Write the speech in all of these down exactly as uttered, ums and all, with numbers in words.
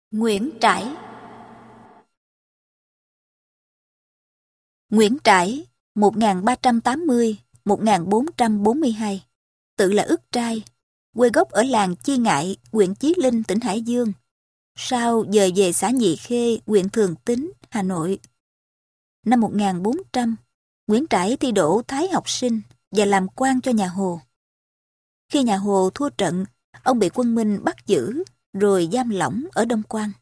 Nguyễn Trãi. Nguyễn Trãi một nghìn ba trăm tám mươi đến một nghìn bốn trăm bốn mươi hai, tự là Ức Trai, quê gốc ở làng Chi Ngại, huyện Chí Linh, tỉnh Hải Dương. Sau dời về xã Nhị Khê, huyện Thường Tín, Hà Nội. Năm một nghìn bốn trăm, Nguyễn Trãi thi đỗ Thái học sinh và làm quan cho nhà Hồ. Khi nhà Hồ thua trận, ông bị quân Minh bắt giữ rồi giam lỏng ở Đông Quan.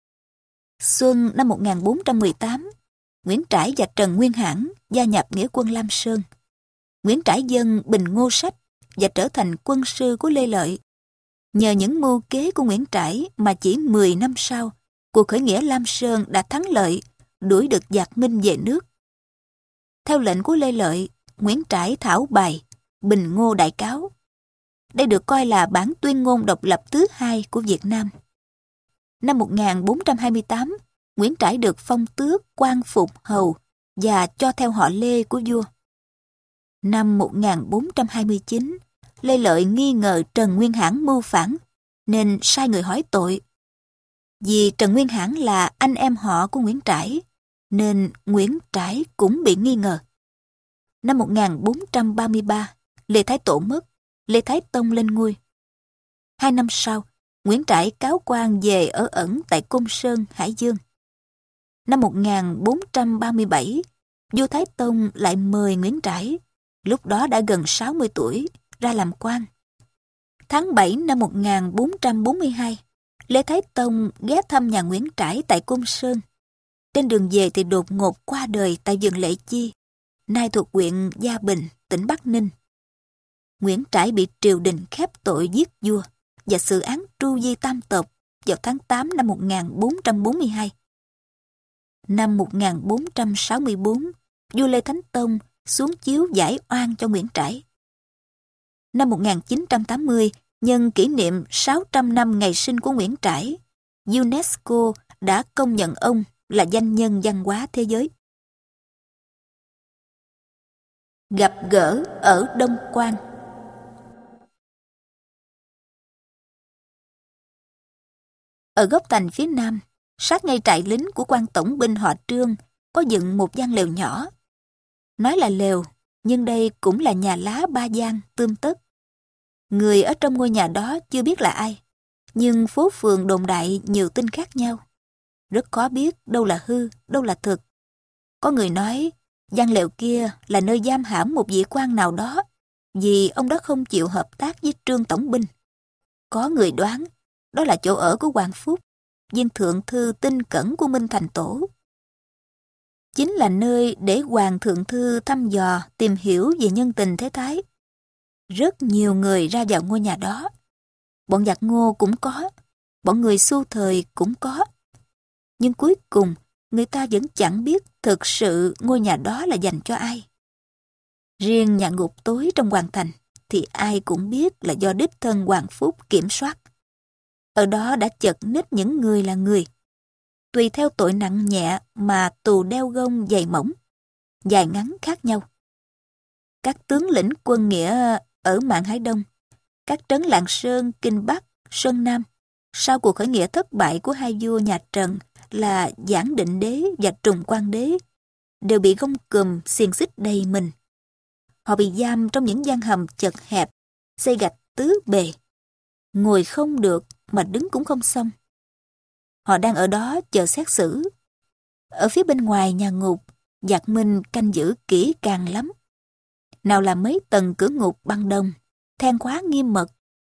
Xuân năm một nghìn bốn trăm mười tám, Nguyễn Trãi và Trần Nguyên Hãn gia nhập nghĩa quân Lam Sơn. Nguyễn Trãi dâng Bình Ngô Sách và trở thành quân sư của Lê Lợi. Nhờ những mưu kế của Nguyễn Trãi mà chỉ mười năm sau, cuộc khởi nghĩa Lam Sơn đã thắng lợi, đuổi được giặc Minh về nước. Theo lệnh của Lê Lợi, Nguyễn Trãi thảo bài Bình Ngô Đại Cáo. Đây được coi là bản tuyên ngôn độc lập thứ hai của Việt Nam. Năm một nghìn bốn trăm hai mươi tám, Nguyễn Trãi được phong tước quan phục hầu và cho theo họ Lê của vua. Năm một nghìn bốn trăm hai mươi chín, Lê Lợi nghi ngờ Trần Nguyên Hãn mưu phản, nên sai người hỏi tội. Vì Trần Nguyên Hãn là anh em họ của Nguyễn Trãi, nên Nguyễn Trãi cũng bị nghi ngờ. Năm một nghìn bốn trăm ba mươi ba, Lê Thái Tổ mất, Lê Thái Tông lên ngôi. Hai năm sau, Nguyễn Trãi cáo quan về ở ẩn tại Côn Sơn, Hải Dương. Năm một nghìn bốn trăm ba mươi bảy, vua Thái Tông lại mời Nguyễn Trãi, lúc đó đã gần sáu mươi tuổi, ra làm quan. Tháng bảy năm một nghìn bốn trăm bốn mươi hai, Lê Thái Tông ghé thăm nhà Nguyễn Trãi tại Côn Sơn. Trên đường về thì đột ngột qua đời tại vườn Lệ Chi, nay thuộc huyện Gia Bình, tỉnh Bắc Ninh. Nguyễn Trãi bị triều đình khép tội giết vua và xử án tru di tam tộc vào tháng tám năm một nghìn bốn trăm bốn mươi hai. Năm một nghìn bốn trăm sáu mươi tư, vua Lê Thánh Tông xuống chiếu giải oan cho Nguyễn Trãi. Năm một nghìn chín trăm tám mươi, nhân kỷ niệm sáu trăm năm ngày sinh của Nguyễn Trãi, UNESCO đã công nhận ông là danh nhân văn hóa thế giới. Gặp gỡ ở Đông Quan. Ở góc thành phía nam, sát ngay trại lính của quan tổng binh họ Trương, có dựng một gian lều nhỏ. Nói là lều, nhưng đây cũng là nhà lá ba gian tươm tất. Người ở trong ngôi nhà đó chưa biết là ai, nhưng phố phường đồn đại nhiều tin khác nhau. Rất khó biết đâu là hư, đâu là thực. Có người nói, gian lều kia là nơi giam hãm một vị quan nào đó, vì ông đó không chịu hợp tác với Trương tổng binh. Có người đoán, đó là chỗ ở của Hoàng Phúc, viên thượng thư tinh cẩn của Minh Thành Tổ. Chính là nơi để Hoàng thượng thư thăm dò, tìm hiểu về nhân tình thế thái. Rất nhiều người ra vào ngôi nhà đó. Bọn giặc Ngô cũng có, bọn người Xu thời cũng có. Nhưng cuối cùng, người ta vẫn chẳng biết thực sự ngôi nhà đó là dành cho ai. Riêng nhà ngục tối trong hoàng thành thì ai cũng biết là do đích thân Hoàng Phúc kiểm soát. Ở đó đã chật ních những người là người. Tùy theo tội nặng nhẹ mà tù đeo gông dày mỏng, dài ngắn khác nhau. Các tướng lĩnh quân nghĩa ở Mạn Hải Đông, các trấn Lạng Sơn, Kinh Bắc, Sơn Nam, sau cuộc khởi nghĩa thất bại của hai vua nhà Trần là Giảng Định Đế và Trùng Quang Đế, đều bị gông cùm xiềng xích đầy mình. Họ bị giam trong những gian hầm chật hẹp, xây gạch tứ bề. Ngồi không được mà đứng cũng không xong. Họ đang ở đó chờ xét xử. Ở phía bên ngoài nhà ngục, giặc Minh canh giữ kỹ càng lắm. Nào là mấy tầng cửa ngục bằng đồng, then khóa nghiêm mật.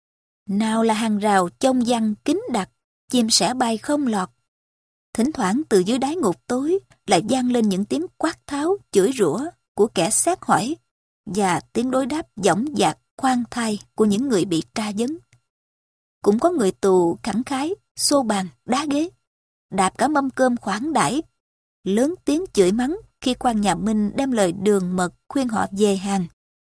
Nào là hàng rào chông văn kín đặc, chim sẻ bay không lọt. Thỉnh thoảng từ dưới đáy ngục tối lại vang lên những tiếng quát tháo, chửi rủa của kẻ xét hỏi và tiếng đối đáp dõng dạc, khoan thai của những người bị tra vấn. Cũng có người tù khẳng khái, xô bàn, đá ghế, đạp cả mâm cơm khoản đãi, lớn tiếng chửi mắng khi quan nhà Minh đem lời đường mật khuyên họ về hàng.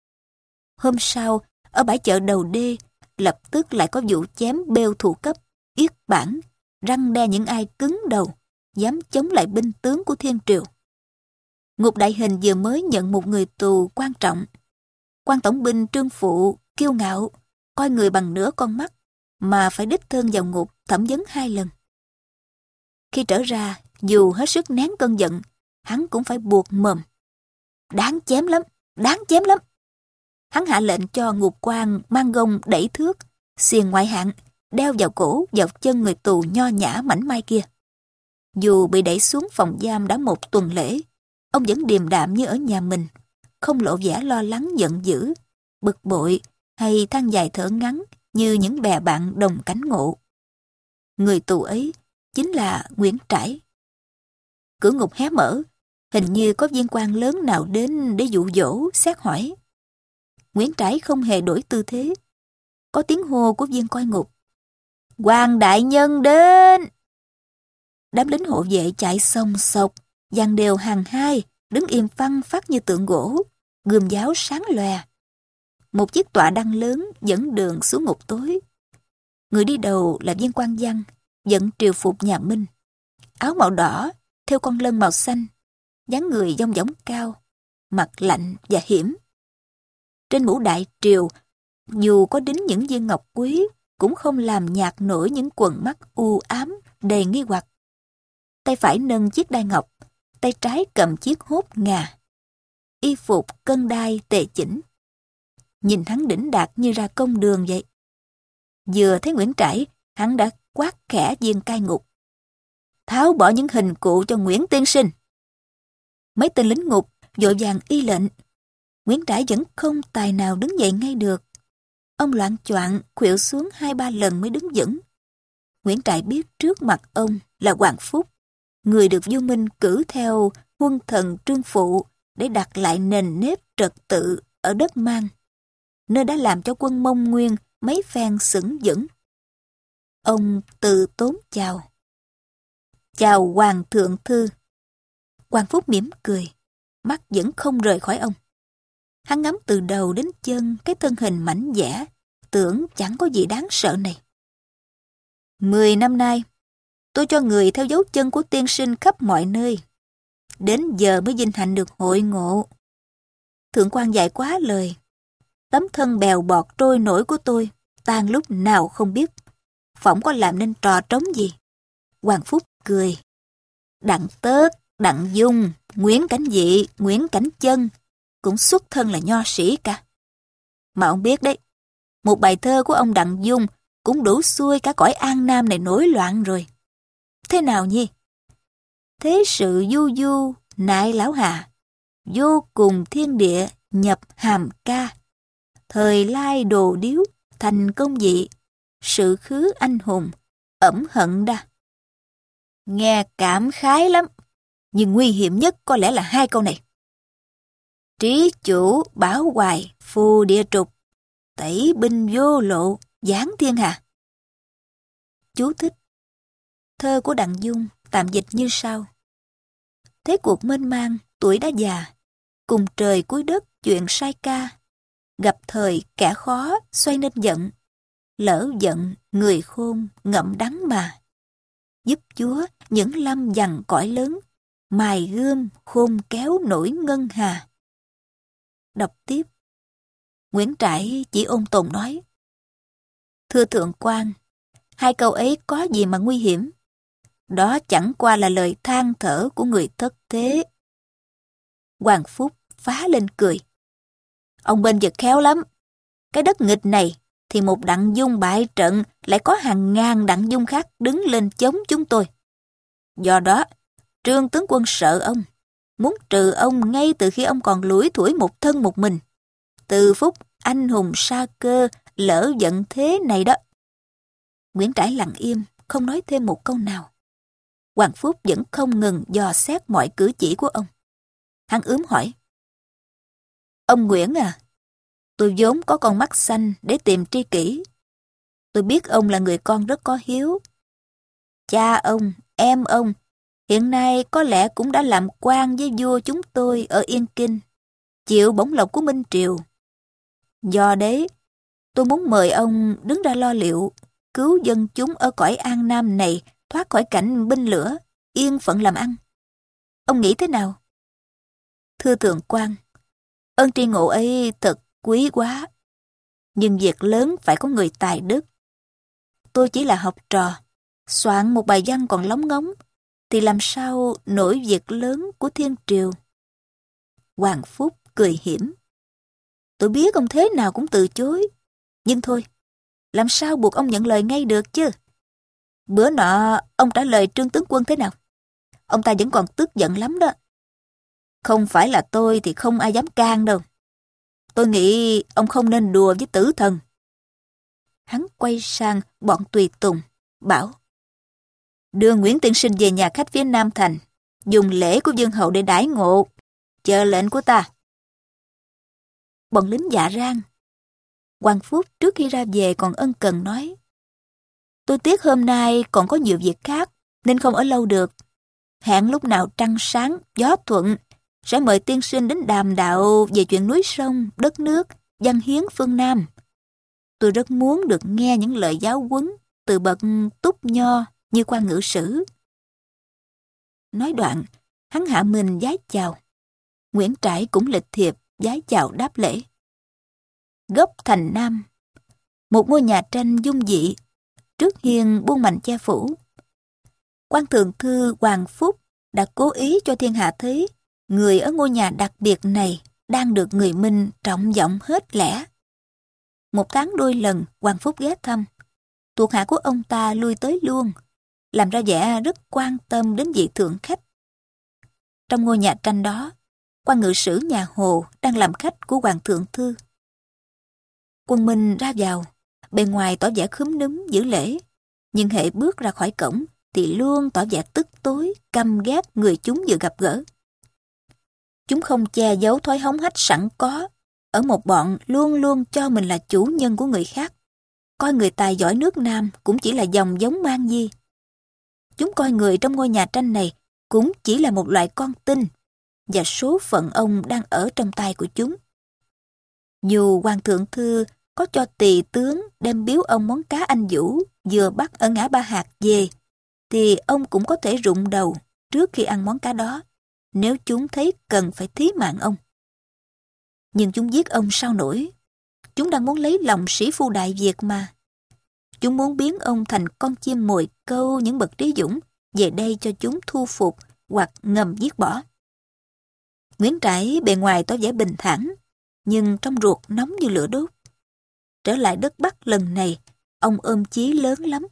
Hôm sau, ở bãi chợ đầu đê, lập tức lại có vụ chém bêu thủ cấp, yết bản, răn đe những ai cứng đầu, dám chống lại binh tướng của thiên triều. Ngục Đại Hình vừa mới nhận một người tù quan trọng. Quan tổng binh Trương Phụ kiêu ngạo, coi người bằng nửa con mắt, mà phải đích thân vào ngục thẩm vấn hai lần. Khi trở ra, dù hết sức nén cơn giận, hắn cũng phải buộc mồm. Đáng chém lắm, đáng chém lắm. Hắn hạ lệnh cho ngục quan mang gông đẩy thước, xiềng ngoại hạng, đeo vào cổ, vào chân người tù nho nhã mảnh mai kia. Dù bị đẩy xuống phòng giam đã một tuần lễ, ông vẫn điềm đạm như ở nhà mình, không lộ vẻ lo lắng giận dữ, bực bội hay than dài thở ngắn như những bè bạn đồng cánh ngộ. Người tù ấy chính là Nguyễn Trãi. Cửa ngục hé mở, hình như có viên quan lớn nào đến để dụ dỗ, xét hỏi. Nguyễn Trãi không hề đổi tư thế. Có tiếng hô của viên coi ngục. Quan đại nhân đến! Đám lính hộ vệ chạy xông xộc, dàn đều hàng hai, đứng im phăng phắc như tượng gỗ, gươm giáo sáng lòe. Một chiếc tọa đăng lớn dẫn đường xuống ngục tối. Người đi đầu là viên quan văn, dẫn triều phục nhà Minh. Áo màu đỏ, theo con lân màu xanh, dáng người dong dỏng cao, mặt lạnh và hiểm. Trên mũ đại triều, dù có đính những viên ngọc quý, cũng không làm nhạt nổi những quầng mắt u ám, đầy nghi hoặc. Tay phải nâng chiếc đai ngọc, tay trái cầm chiếc hốt ngà. Y phục cân đai tề chỉnh. Nhìn hắn đỉnh đạt như ra công đường vậy. Vừa thấy Nguyễn Trãi, hắn đã quát khẽ viên cai ngục. Tháo bỏ những hình cụ cho Nguyễn tiên sinh. Mấy tên lính ngục vội vàng y lệnh. Nguyễn Trãi vẫn không tài nào đứng dậy ngay được. Ông loạng choạng khuỵu xuống hai ba lần mới đứng vững. Nguyễn Trãi biết trước mặt ông là Hoàng Phúc, người được vua Minh cử theo huân thần Trương Phụ để đặt lại nền nếp trật tự ở đất Mang, nơi đã làm cho quân Mông Nguyên mấy phen sững vững. Ông từ tốn chào. Chào Hoàng thượng thư. Hoàng Phúc mỉm cười, mắt vẫn không rời khỏi ông. Hắn ngắm từ đầu đến chân cái thân hình mảnh dẻ, tưởng chẳng có gì đáng sợ này. Mười năm nay, tôi cho người theo dấu chân của tiên sinh khắp mọi nơi. Đến giờ mới vinh hạnh được hội ngộ. Thượng quan dạy quá lời. Tấm thân bèo bọt trôi nổi của tôi, tan lúc nào không biết. Phỏng có làm nên trò trống gì. Hoàng Phúc cười. Đặng Tớt, Đặng Dung, Nguyễn Cảnh Dị, Nguyễn Cảnh Chân cũng xuất thân là nho sĩ cả. Mà ông biết đấy, một bài thơ của ông Đặng Dung cũng đủ xuôi cả cõi An Nam này nổi loạn rồi. Thế nào nhi? Thế sự du du, nại lão hà, vô cùng thiên địa nhập hàm ca. Thời lai đồ điếu, thành công dị, sự khứ anh hùng, ẩm hận đa. Nghe cảm khái lắm, nhưng nguy hiểm nhất có lẽ là hai câu này. Trí chủ bảo hoài, phù địa trục, tẩy binh vô lộ, giáng thiên hạ. Chú thích. Thơ của Đặng Dung tạm dịch như sau. Thế cuộc mênh mang, tuổi đã già, cùng trời cuối đất chuyện sai ca. Gặp thời kẻ khó xoay nên giận, lỡ giận người khôn ngậm đắng mà. Giúp Chúa những lâm dằn cõi lớn, mài gươm khôn kéo nổi ngân hà. Đọc tiếp. Nguyễn Trãi chỉ ôn tồn nói. Thưa thượng quan, hai câu ấy có gì mà nguy hiểm? Đó chẳng qua là lời than thở của người thất thế. Hoàng Phúc phá lên cười. Ông bên vực khéo lắm. Cái đất nghịch này thì một Đặng Dung bại trận lại có hàng ngàn Đặng Dung khác đứng lên chống chúng tôi. Do đó, Trương tướng quân sợ ông, muốn trừ ông ngay từ khi ông còn lủi thủi một thân một mình. Từ phút anh hùng sa cơ lỡ giận thế này đó. Nguyễn Trãi lặng im, không nói thêm một câu nào. Hoàng Phúc vẫn không ngừng dò xét mọi cử chỉ của ông. Hắn ướm hỏi. Ông Nguyễn à, tôi vốn có con mắt xanh để tìm tri kỷ. Tôi biết ông là người con rất có hiếu. Cha ông, em ông, hiện nay có lẽ cũng đã làm quan với vua chúng tôi ở Yên Kinh, chịu bổng lộc của Minh Triều. Do đấy, tôi muốn mời ông đứng ra lo liệu, cứu dân chúng ở cõi An Nam này thoát khỏi cảnh binh lửa, yên phận làm ăn. Ông nghĩ thế nào? Thưa thượng quan, ơn tri ngộ ấy thật quý quá. Nhưng việc lớn phải có người tài đức. Tôi chỉ là học trò, soạn một bài văn còn lóng ngóng, thì làm sao nổi việc lớn của thiên triều? Hoàng Phúc cười hiểm. Tôi biết ông thế nào cũng từ chối. Nhưng thôi, làm sao buộc ông nhận lời ngay được chứ? Bữa nọ ông trả lời Trương tướng quân thế nào? Ông ta vẫn còn tức giận lắm đó. Không phải là tôi thì không ai dám can đâu. Tôi nghĩ ông không nên đùa với tử thần. Hắn quay sang bọn tùy tùng, bảo: đưa Nguyễn tiên sinh về nhà khách phía Nam Thành, dùng lễ của vương hậu để đãi ngộ, chờ lệnh của ta. Bọn lính dạ rang. Hoàng Phúc trước khi ra về còn ân cần nói: tôi tiếc hôm nay còn có nhiều việc khác nên không ở lâu được. Hẹn lúc nào trăng sáng, gió thuận, sẽ mời tiên sinh đến đàm đạo về chuyện núi sông, đất nước, văn hiến phương Nam. Tôi rất muốn được nghe những lời giáo huấn từ bậc túc nho như quan ngữ sử. Nói đoạn, hắn hạ mình vái chào. Nguyễn Trãi cũng lịch thiệp vái chào đáp lễ. Góc thành Nam, một ngôi nhà tranh dung dị, trước hiên buông mành che phủ. Quan thượng thư Hoàng Phúc đã cố ý cho thiên hạ thấy người ở ngôi nhà đặc biệt này đang được người Minh trọng vọng hết lẽ. Một tháng đôi lần Hoàng Phúc ghé thăm, thuộc hạ của ông ta lui tới luôn, làm ra vẻ rất quan tâm đến vị thượng khách. Trong ngôi nhà tranh đó, quan ngự sử nhà Hồ đang làm khách của Hoàng thượng thư. Quân Minh ra vào, bề ngoài tỏ vẻ khúm núm giữ lễ, nhưng hễ bước ra khỏi cổng thì luôn tỏ vẻ tức tối, căm ghét người chúng vừa gặp gỡ. Chúng không che giấu thói hống hách sẵn có ở một bọn luôn luôn cho mình là chủ nhân của người khác, coi người tài giỏi nước Nam cũng chỉ là dòng giống mang di. Chúng coi người trong ngôi nhà tranh này cũng chỉ là một loại con tin, và số phận ông đang ở trong tay của chúng. Dù Hoàng thượng thư có cho tỳ tướng đem biếu ông món cá anh Vũ vừa bắt ở ngã Ba Hạt về, thì ông cũng có thể rụng đầu trước khi ăn món cá đó, nếu chúng thấy cần phải thí mạng ông. Nhưng chúng giết ông sao nổi? Chúng đang muốn lấy lòng sĩ phu Đại Việt mà. Chúng muốn biến ông thành con chim mồi câu những bậc trí dũng về đây cho chúng thu phục hoặc ngầm giết bỏ. Nguyễn Trãi bề ngoài tỏ vẻ bình thản, nhưng trong ruột nóng như lửa đốt. Trở lại đất Bắc lần này, ông ôm chí lớn lắm.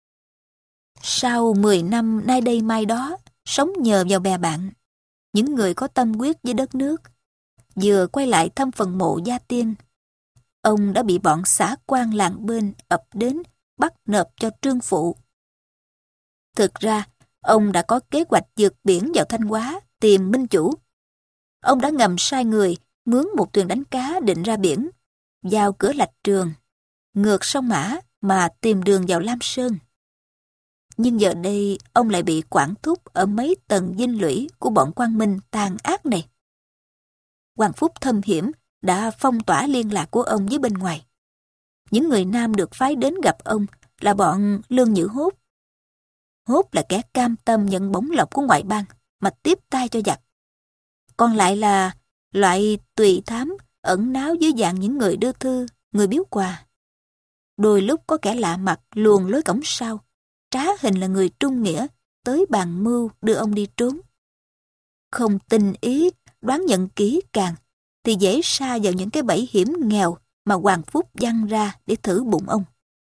Sau mười năm nay đây mai đó, sống nhờ vào bè bạn, những người có tâm huyết với đất nước, vừa quay lại thăm phần mộ gia tiên, ông đã bị bọn xã quan làng bên ập đến bắt nộp cho trương phụ. Thực ra, ông đã có kế hoạch vượt biển vào Thanh Hóa tìm minh chủ. Ông đã ngầm sai người mướn một thuyền đánh cá định ra biển, vào cửa Lạch Trường, ngược sông Mã mà tìm đường vào Lam Sơn. Nhưng giờ đây ông lại bị quản thúc ở mấy tầng dinh lũy của bọn Quang Minh tàn ác này. Hoàng Phúc thâm hiểm đã phong tỏa liên lạc của ông với bên ngoài. Những người Nam được phái đến gặp ông là bọn Lương Nhữ Hốt. Hốt là kẻ cam tâm nhận bổng lộc của ngoại bang mà tiếp tay cho giặc. Còn lại là loại tùy thám ẩn náu dưới dạng những người đưa thư, người biếu quà. Đôi lúc có kẻ lạ mặt luồn lối cổng sau, trá hình là người trung nghĩa, tới bàn mưu đưa ông đi trốn. Không tinh ý, đoán nhận kỹ càng, thì dễ sa vào những cái bẫy hiểm nghèo mà Hoàng Phúc giăng ra để thử bụng ông.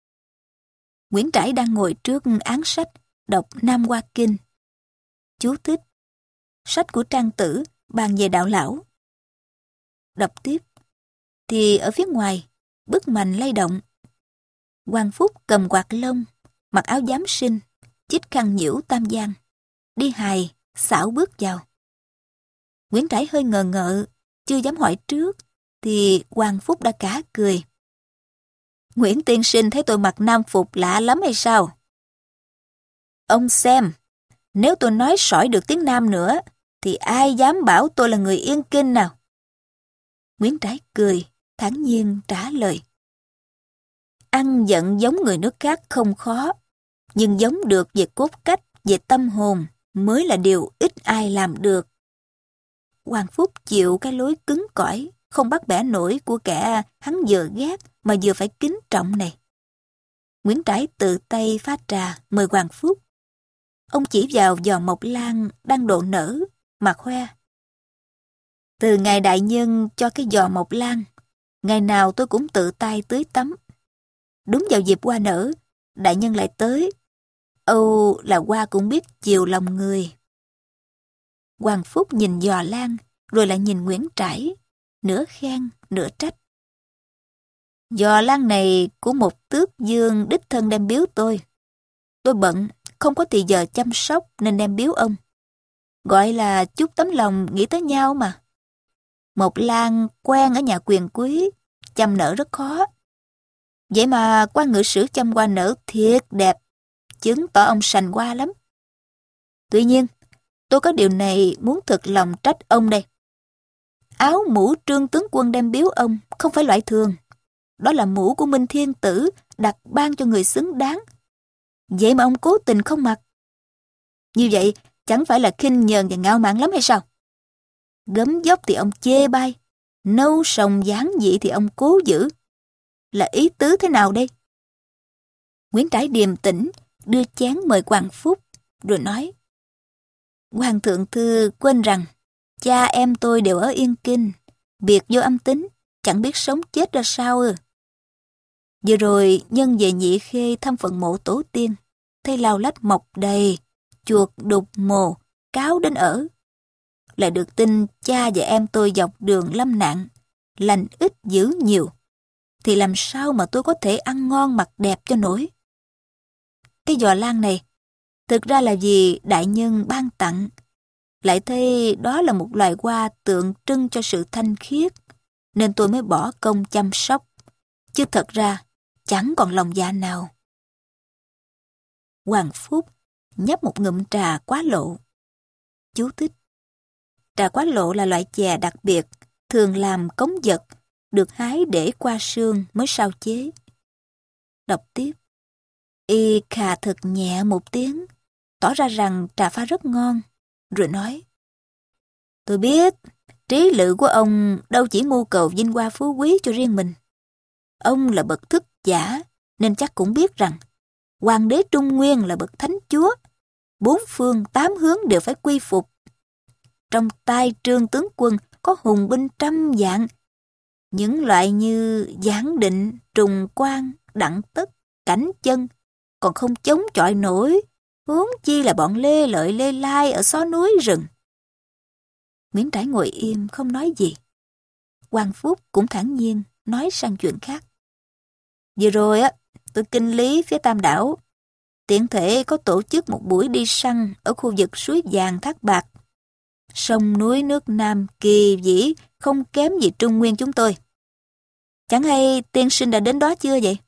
Nguyễn Trãi đang ngồi trước án sách, đọc Nam Hoa Kinh. Chú thích: sách của Trang Tử bàn về đạo lão. Đọc tiếp, thì ở phía ngoài, bức mành lay động. Hoàng Phúc cầm quạt lông, mặc áo giám sinh, chích khăn nhiễu tam giang, đi hài, xảo bước vào. Nguyễn Trãi hơi ngờ ngợ, chưa dám hỏi trước, thì Hoàng Phúc đã cả cười. Nguyễn tiên sinh thấy tôi mặc nam phục lạ lắm hay sao? Ông xem, nếu tôi nói sỏi được tiếng Nam nữa, thì ai dám bảo tôi là người Yên Kinh nào? Nguyễn Trãi cười, thản nhiên trả lời. Ăn giận giống người nước khác không khó, nhưng giống được về cốt cách, về tâm hồn mới là điều ít ai làm được. Hoàng Phúc chịu cái lối cứng cỏi, không bắt bẻ nổi của kẻ hắn vừa ghét mà vừa phải kính trọng này. Nguyễn Trãi tự tay pha trà mời Hoàng Phúc. Ông chỉ vào giò mộc lan đang độ nở mà khoe. Từ ngày đại nhân cho cái giò mộc lan, ngày nào tôi cũng tự tay tưới tắm. Đúng vào dịp hoa nở, đại nhân lại tới. Âu là hoa cũng biết chiều lòng người. Hoàng Phúc nhìn giò lan, rồi lại nhìn Nguyễn Trãi, nửa khen, nửa trách. Giò lan này của một tước dương đích thân đem biếu tôi. Tôi bận, không có thì giờ chăm sóc nên đem biếu ông. Gọi là chút tấm lòng nghĩ tới nhau mà. Mộc lan quen ở nhà quyền quý, chăm nở rất khó. Vậy mà quan ngự sử chăm hoa nở thiệt đẹp, chứng tỏ ông sành hoa lắm. Tuy nhiên, tôi có điều này muốn thực lòng trách ông đây. Áo mũ Trương tướng quân đem biếu ông không phải loại thường. Đó là mũ của Minh Thiên Tử đặt ban cho người xứng đáng. Vậy mà ông cố tình không mặc. Như vậy chẳng phải là khinh nhờn và ngạo mạn lắm hay sao? Gấm dốc thì ông chê bai, nâu sòng dáng dị thì ông cố giữ. Là ý tứ thế nào đây? Nguyễn Trãi điềm tĩnh đưa chén mời Hoàng Phúc, rồi nói: Hoàng thượng thư quên rằng cha em tôi đều ở Yên Kinh, biệt vô âm tính, chẳng biết sống chết ra sao ư. Vừa rồi nhân về Nhị Khê thăm phận mộ tổ tiên, thấy lau lách mọc đầy, chuột đục mồ, cáo đến ở. Lại được tin cha và em tôi dọc đường lâm nạn, lành ít dữ nhiều, thì làm sao mà tôi có thể ăn ngon mặc đẹp cho nổi. Cái giò lan này, thực ra là vì đại nhân ban tặng, lại thấy đó là một loài hoa tượng trưng cho sự thanh khiết, nên tôi mới bỏ công chăm sóc, chứ thật ra chẳng còn lòng dạ nào. Hoàng Phúc nhấp một ngụm trà quá lộ. Chú thích: trà quá lộ là loại chè đặc biệt, thường làm cống vật, được hái để qua sương mới sao chế. Đọc tiếp. Y khà thật nhẹ một tiếng, tỏ ra rằng trà pha rất ngon, rồi nói: Tôi biết, trí lự của ông đâu chỉ mưu cầu vinh hoa phú quý cho riêng mình. Ông là bậc thức giả, nên chắc cũng biết rằng Hoàng đế Trung Nguyên là bậc thánh chúa, bốn phương tám hướng đều phải quy phục. Trong tay Trương tướng quân có hùng binh trăm vạn, những loại như Giảng Định, Trùng Quang, Đặng Tất, Cảnh Chân còn không chống chọi nổi, huống chi là bọn Lê Lợi Lê Lai ở xó núi rừng. Nguyễn Trãi ngồi im không nói gì. Hoàng Phúc cũng thản nhiên nói sang chuyện khác. Vừa rồi á, tôi kinh lý phía Tam Đảo, tiện thể có tổ chức một buổi đi săn ở khu vực suối vàng Thác Bạc. Sông núi nước Nam kỳ vĩ không kém gì Trung Nguyên chúng tôi. Chẳng hay tiên sinh đã đến đó chưa vậy?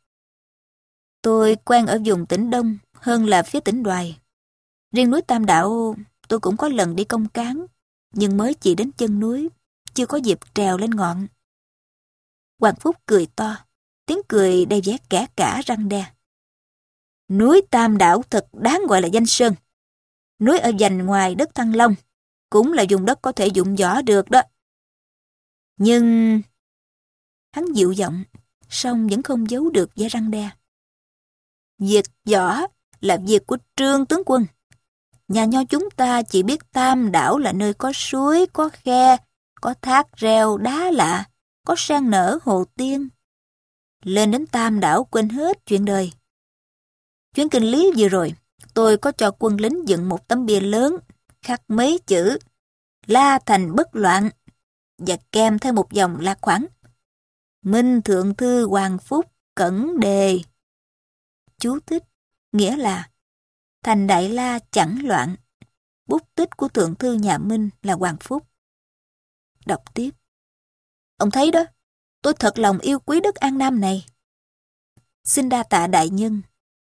Tôi quen ở vùng tỉnh Đông hơn là phía tỉnh Đoài. Riêng núi Tam Đảo tôi cũng có lần đi công cán, nhưng mới chỉ đến chân núi, chưa có dịp trèo lên ngọn. Hoàng Phúc cười to, tiếng cười đầy vẻ kẻ cả răng đe. Núi Tam Đảo thật đáng gọi là danh sơn. Núi ở dành ngoài đất Thăng Long, cũng là vùng đất có thể dụng võ được đó. Nhưng... Hắn dịu giọng, song vẫn không giấu được vẻ răng đe. Việc võ là việc của Trương tướng quân. Nhà nho chúng ta chỉ biết Tam Đảo là nơi có suối, có khe, có thác reo đá lạ, có sen nở hồ tiên. Lên đến Tam Đảo quên hết chuyện đời. Chuyến kinh lý vừa rồi, tôi có cho quân lính dựng một tấm bia lớn, khắc mấy chữ La Thành bất loạn, và kèm theo một dòng lạc khoản: Minh Thượng Thư Hoàng Phúc cẩn đề. Chú thích nghĩa là thành Đại La chẳng loạn. Bút tích của Thượng Thư nhà Minh là Hoàng Phúc. Đọc tiếp. Ông thấy đó, tôi thật lòng yêu quý đất An Nam này. Xin đa tạ đại nhân.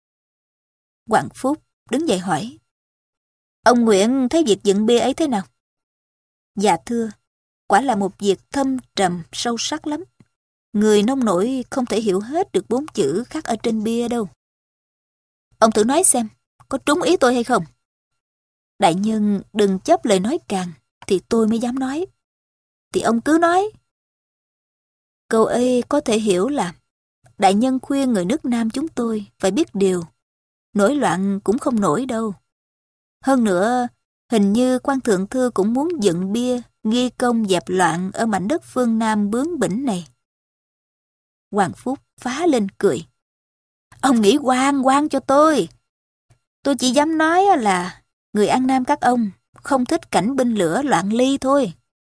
Hoàng Phúc đứng dậy hỏi: Ông Nguyễn thấy việc dựng bia ấy thế nào? Dạ thưa, quả là một việc thâm trầm sâu sắc lắm. Người nông nổi không thể hiểu hết được bốn chữ khắc ở trên bia đâu. Ông thử nói xem, có trúng ý tôi hay không? Đại nhân đừng chấp lời nói càng, thì tôi mới dám nói. Thì ông cứ nói. Câu ấy có thể hiểu là đại nhân khuyên người nước Nam chúng tôi phải biết điều. Nổi loạn cũng không nổi đâu. Hơn nữa, hình như quan thượng thư cũng muốn dựng bia, ghi công dẹp loạn ở mảnh đất phương Nam bướng bỉnh này. Hoàng Phúc phá lên cười. Ông nghĩ oan oan cho tôi. Tôi chỉ dám nói là người An Nam các ông không thích cảnh binh lửa loạn ly thôi.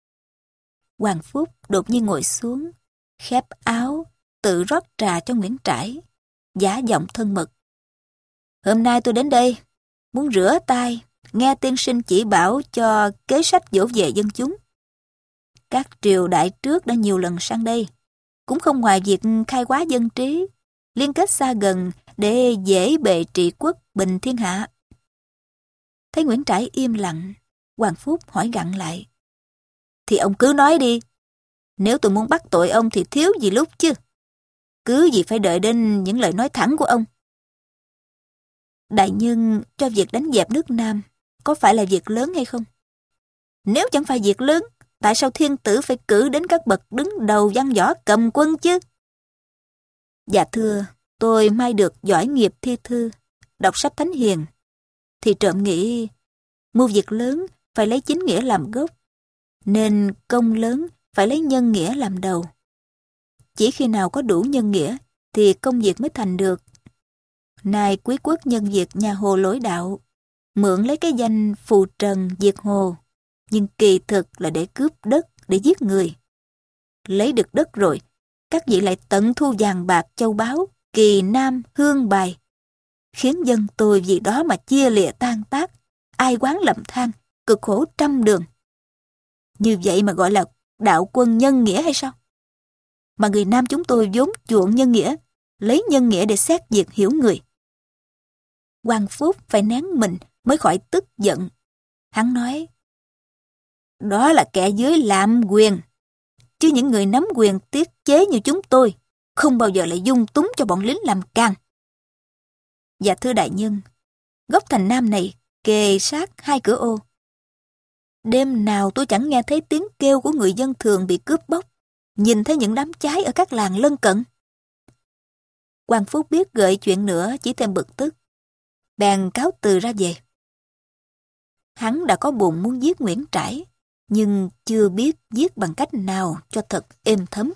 Hoàng Phúc đột nhiên ngồi xuống, khép áo, tự rót trà cho Nguyễn Trãi, giả giọng thân mật. Hôm nay tôi đến đây, muốn rửa tay, nghe tiên sinh chỉ bảo cho kế sách dỗ về dân chúng. Các triều đại trước đã nhiều lần sang đây, cũng không ngoài việc khai hóa dân trí, liên kết xa gần để dễ bề trị quốc bình thiên hạ. Thấy Nguyễn Trãi im lặng, Hoàng Phúc hỏi gặng lại. Thì ông cứ nói đi. Nếu tôi muốn bắt tội ông thì thiếu gì lúc chứ. Cứ gì phải đợi đến những lời nói thẳng của ông. Đại nhân cho việc đánh dẹp nước Nam có phải là việc lớn hay không? Nếu chẳng phải việc lớn, tại sao thiên tử phải cử đến các bậc đứng đầu văn võ cầm quân chứ? Dạ thưa, tôi mai được giỏi nghiệp thi thư, đọc sách thánh hiền, thì trộm nghĩ mưu việc lớn phải lấy chính nghĩa làm gốc, nên công lớn phải lấy nhân nghĩa làm đầu. Chỉ khi nào có đủ nhân nghĩa thì công việc mới thành được. Nay quý quốc nhân việc nhà Hồ lỗi đạo, mượn lấy cái danh phù trần diệt Hồ, nhưng kỳ thực là để cướp đất, để giết người. Lấy được đất rồi, các vị lại tận thu vàng bạc châu báu, kỳ nam, hương bài, khiến dân tôi vì đó mà chia lìa tan tác, ai oán lầm than, cực khổ trăm đường. Như vậy mà gọi là đạo quân nhân nghĩa hay sao? Mà người Nam chúng tôi vốn chuộng nhân nghĩa, lấy nhân nghĩa để xét việc hiểu người. Hoàng Phúc phải nén mình mới khỏi tức giận. Hắn nói, đó là kẻ dưới lạm quyền, chứ những người nắm quyền tiết chế như chúng tôi không bao giờ lại dung túng cho bọn lính làm can. Dạ thưa đại nhân, góc thành Nam này kề sát hai cửa ô. Đêm nào tôi chẳng nghe thấy tiếng kêu của người dân thường bị cướp bóc, nhìn thấy những đám cháy ở các làng lân cận. Hoàng Phúc biết gợi chuyện nữa chỉ thêm bực tức, bèn cáo từ ra về. Hắn đã có bụng muốn giết Nguyễn Trãi, nhưng chưa biết giết bằng cách nào cho thật êm thấm.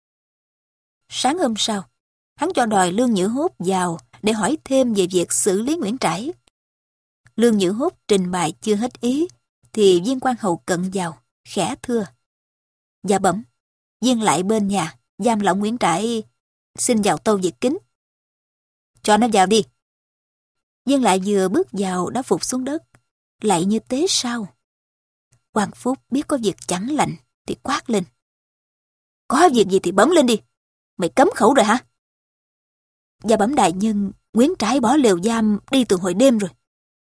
Sáng hôm sau, hắn cho đòi Lương Nhữ Hốt vào để hỏi thêm về việc xử lý Nguyễn Trãi. Lương Nhữ Hốt trình bày chưa hết ý, thì viên quan hầu cận vào, khẽ thưa. Dạ bẩm, viên lại bên nhà, giam lỏng Nguyễn Trãi, xin vào tâu việc kính. Cho nó vào đi. Viên lại vừa bước vào đã phục xuống đất, lại như tế sao. Hoàng Phúc biết có việc chẳng lành, thì quát lên. Có việc gì thì bấm lên đi, mày cấm khẩu rồi hả? Dạ bẩm đại nhân, Nguyễn Trãi bỏ lều giam đi từ hồi đêm rồi.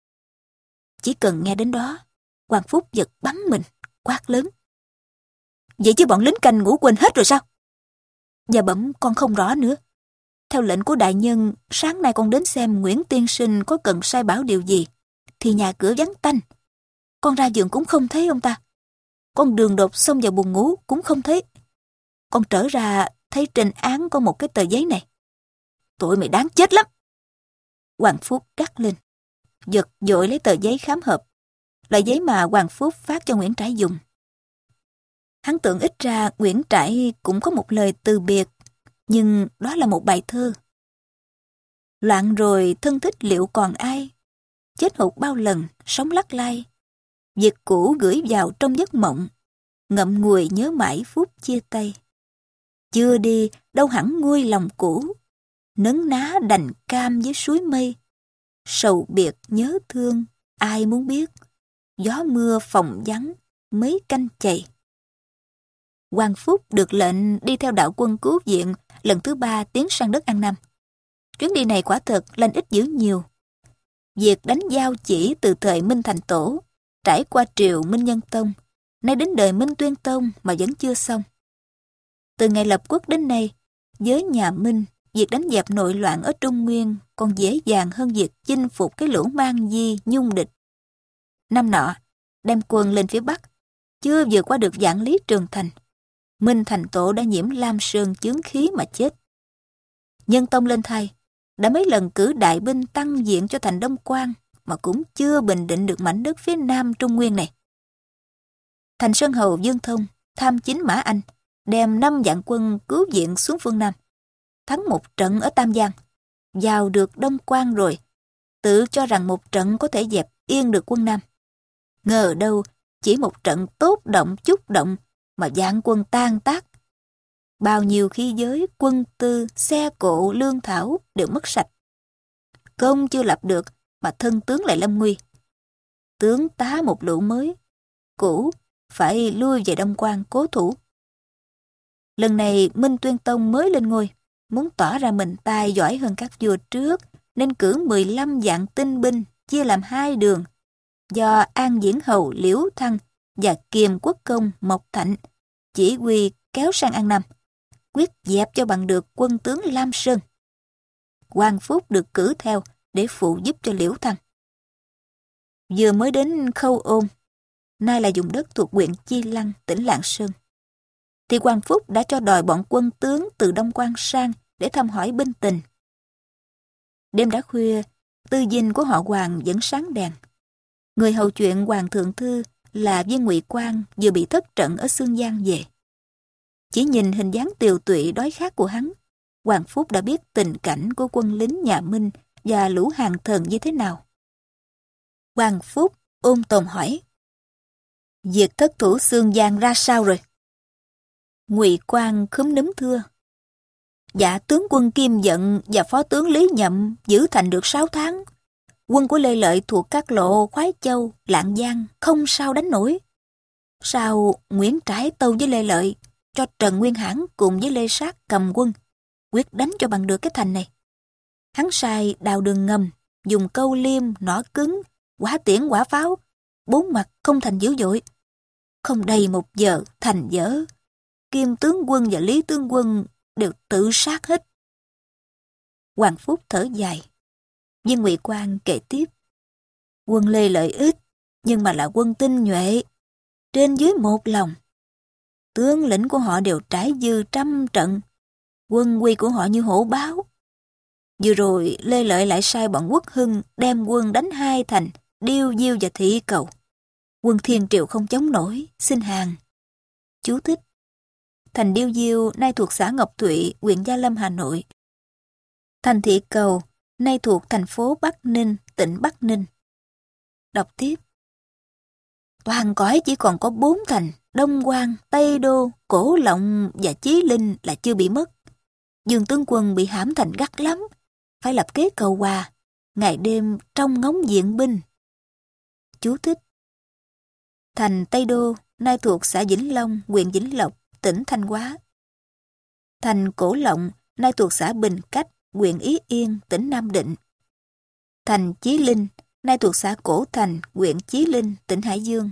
Chỉ cần nghe đến đó, Hoàng Phúc giật bắn mình, quát lớn. Vậy chứ bọn lính canh ngủ quên hết rồi sao? Dạ bẩm con không rõ nữa. Theo lệnh của đại nhân, sáng nay con đến xem Nguyễn tiên sinh có cần sai bảo điều gì, thì nhà cửa vắng tanh. Con ra giường cũng không thấy ông ta. Con đường đột xông vào buồng ngủ cũng không thấy. Con trở ra thấy trên án có một cái tờ giấy này. Tụi mày đáng chết lắm. Hoàng Phúc gắt lên, giật dội lấy tờ giấy khám hợp, loại giấy mà Hoàng Phúc phát cho Nguyễn Trãi dùng. Hắn tưởng ít ra Nguyễn Trãi cũng có một lời từ biệt, nhưng đó là một bài thơ. Loạn rồi thân thích liệu còn ai? Chết hụt bao lần, sống lắc lai. Việc cũ gửi vào trong giấc mộng, ngậm ngùi nhớ mãi phút chia tay. Chưa đi, đâu hẳn nguôi lòng cũ, nấn ná đành cam với suối mây. Sầu biệt nhớ thương, ai muốn biết, gió mưa phòng vắng, mấy canh chày. Hoàng Phúc được lệnh đi theo đạo quân cứu viện lần thứ ba tiến sang đất An Nam. Chuyến đi này quả thật lành ít dữ nhiều. Việc đánh giao chỉ từ thời Minh Thành Tổ, trải qua triều Minh Nhân Tông, nay đến đời Minh Tuyên Tông mà vẫn chưa xong. Từ ngày lập quốc đến nay, với nhà Minh, việc đánh dẹp nội loạn ở Trung Nguyên còn dễ dàng hơn việc chinh phục cái lũ Mang Di, Nhung địch. Năm nọ, đem quân lên phía Bắc, chưa vừa qua được Vạn Lý Trường Thành, Minh Thành Tổ đã nhiễm lam sơn chướng khí mà chết. Nhân Tông lên thay, đã mấy lần cử đại binh tăng diện cho thành Đông Quan, mà cũng chưa bình định được mảnh đất phía nam Trung Nguyên này. Thành Sơn Hầu Dương Thông tham chính Mã Anh, đem năm vạn quân cứu viện xuống phương Nam. Thắng một trận ở Tam Giang, vào được Đông Quan rồi, tự cho rằng một trận có thể dẹp yên được quân Nam. Ngờ đâu chỉ một trận tốt động chút động mà vạn quân tan tác. Bao nhiêu khí giới, quân tư, xe cộ, lương thảo đều mất sạch. Công chưa lập được mà thân tướng lại lâm nguy. Tướng tá một lũ mới, cũ phải lui về Đông Quan cố thủ. Lần này Minh Tuyên Tông mới lên ngôi, muốn tỏ ra mình tài giỏi hơn các vua trước, nên cử mười lăm vạn tinh binh chia làm hai đường, do An Diễn Hầu Liễu Thăng và Kiềm Quốc Công Mộc Thạnh chỉ huy kéo sang An Nam, quyết dẹp cho bằng được quân tướng Lam Sơn. Quang Phúc được cử theo để phụ giúp cho Liễu Thăng. Vừa mới đến Khâu Ôn, nay là vùng đất thuộc huyện Chi Lăng, tỉnh Lạng Sơn, thì Quang Phúc đã cho đòi bọn quân tướng từ Đông Quan sang để thăm hỏi binh tình. Đêm đã khuya, tư dinh của họ Hoàng vẫn sáng đèn. Người hầu chuyện Hoàng Thượng Thư là Viên Ngụy Quang vừa bị thất trận ở Xương Giang về. Chỉ nhìn hình dáng tiều tụy đói khát của hắn, Hoàng Phúc đã biết tình cảnh của quân lính nhà Minh và lũ hàng thần như thế nào. Hoàng Phúc ôm tồn hỏi: việc thất thủ Xương Giang ra sao rồi? Ngụy Quang khúm núm thưa: dạ tướng quân Kim Dận và phó tướng Lý Nhậm giữ thành được sáu tháng. Quân của Lê Lợi thuộc các lộ Khoái Châu, Lạng Giang không sao đánh nổi. Sao Nguyễn Trãi tâu với Lê Lợi cho Trần Nguyên Hãn cùng với Lê Sát cầm quân, quyết đánh cho bằng được cái thành này. Hắn sai đào đường ngầm, dùng câu liêm, nỏ cứng, quả tiễn quả pháo, bốn mặt không thành dữ dội. Không đầy một giờ thành dở. Kim tướng quân và Lý tướng quân đều tự sát hết. Hoàng Phúc thở dài. Viên Ngụy Quang kể tiếp: quân Lê Lợi ít, nhưng mà là quân tinh nhuệ, trên dưới một lòng. Tướng lĩnh của họ đều trải dư trăm trận, quân quy của họ như hổ báo. Vừa rồi Lê Lợi lại sai bọn Quốc Hưng đem quân đánh hai thành Điêu Diêu và Thị Cầu. Quân Thiên Triều không chống nổi, xin hàng. Chú thích: thành Điêu Diêu nay thuộc xã Ngọc Thụy, huyện Gia Lâm, Hà Nội. Thành Thị Cầu nay thuộc thành phố Bắc Ninh, tỉnh Bắc Ninh. Đọc tiếp: toàn cõi chỉ còn có bốn thành Đông Quan, Tây Đô, Cổ Lộng và Chí Linh là chưa bị mất. Dương tướng quân bị hãm thành gắt lắm, phải lập kế cầu hòa, ngày đêm trong ngóng viện binh. Chú thích: thành Tây Đô nay thuộc xã Vĩnh Long, huyện Vĩnh Lộc, tỉnh Thanh Hóa. Thành Cổ Lộng nay thuộc xã Bình Cách, huyện Ý Yên, tỉnh Nam Định. Thành Chí Linh nay thuộc xã Cổ Thành, huyện Chí Linh, tỉnh Hải Dương.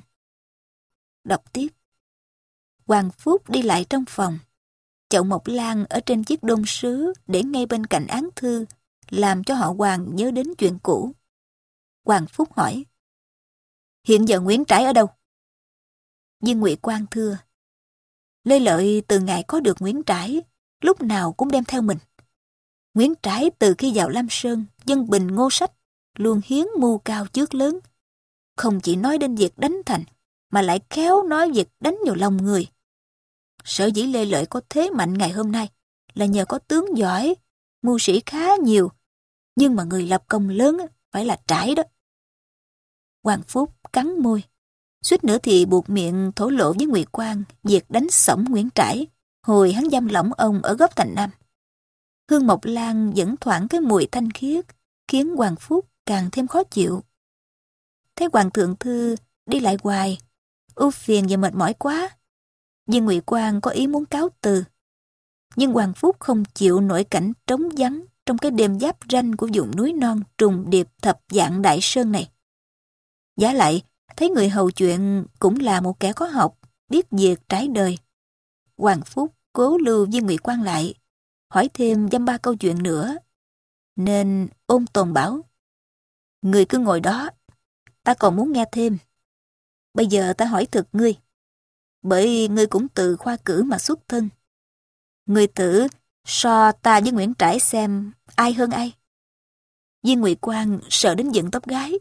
Đọc tiếp: Hoàng Phúc đi lại trong phòng. Chậu mộc lan ở trên chiếc đôn sứ để ngay bên cạnh án thư, làm cho họ Hoàng nhớ đến chuyện cũ. Hoàng Phúc hỏi: hiện giờ Nguyễn Trãi ở đâu? Viên Ngụy Quang thưa: Lê Lợi từ ngày có được Nguyễn Trãi, lúc nào cũng đem theo mình. Nguyễn Trãi từ khi vào Lam Sơn, dân bình Ngô Sách, luôn hiến mưu cao trước lớn. Không chỉ nói đến việc đánh thành, mà lại khéo nói việc đánh vào lòng người. Sở dĩ Lê Lợi có thế mạnh ngày hôm nay là nhờ có tướng giỏi, mưu sĩ khá nhiều, nhưng mà người lập công lớn phải là Trãi đó. Hoàng Phúc cắn môi, suýt nữa thì buộc miệng thổ lộ với Ngụy Quang việc đánh xổng Nguyễn Trãi hồi hắn giam lỏng ông ở góc thành Nam. Hương mộc lan vẫn thoảng cái mùi thanh khiết, khiến Hoàng Phúc càng thêm khó chịu. Thấy Hoàng Thượng Thư đi lại hoài, ưu phiền và mệt mỏi quá, Viên Ngụy Quang có ý muốn cáo từ. Nhưng Hoàng Phúc không chịu nổi cảnh trống vắng trong cái đêm giáp ranh của vùng núi non trùng điệp thập vạn Đại Sơn này. Vả lại, thấy người hầu chuyện cũng là một kẻ có học, biết việc trải đời. Hoàng Phúc cố lưu Viên Ngụy Quang lại, hỏi thêm dăm ba câu chuyện nữa. Nên ôn tồn bảo: người cứ ngồi đó, ta còn muốn nghe thêm. Bây giờ ta hỏi thực ngươi, bởi ngươi cũng từ khoa cử mà xuất thân. Ngươi thử so ta với Nguyễn Trãi xem ai hơn ai. Viên Ngụy Quang sợ đến dựng tóc gái,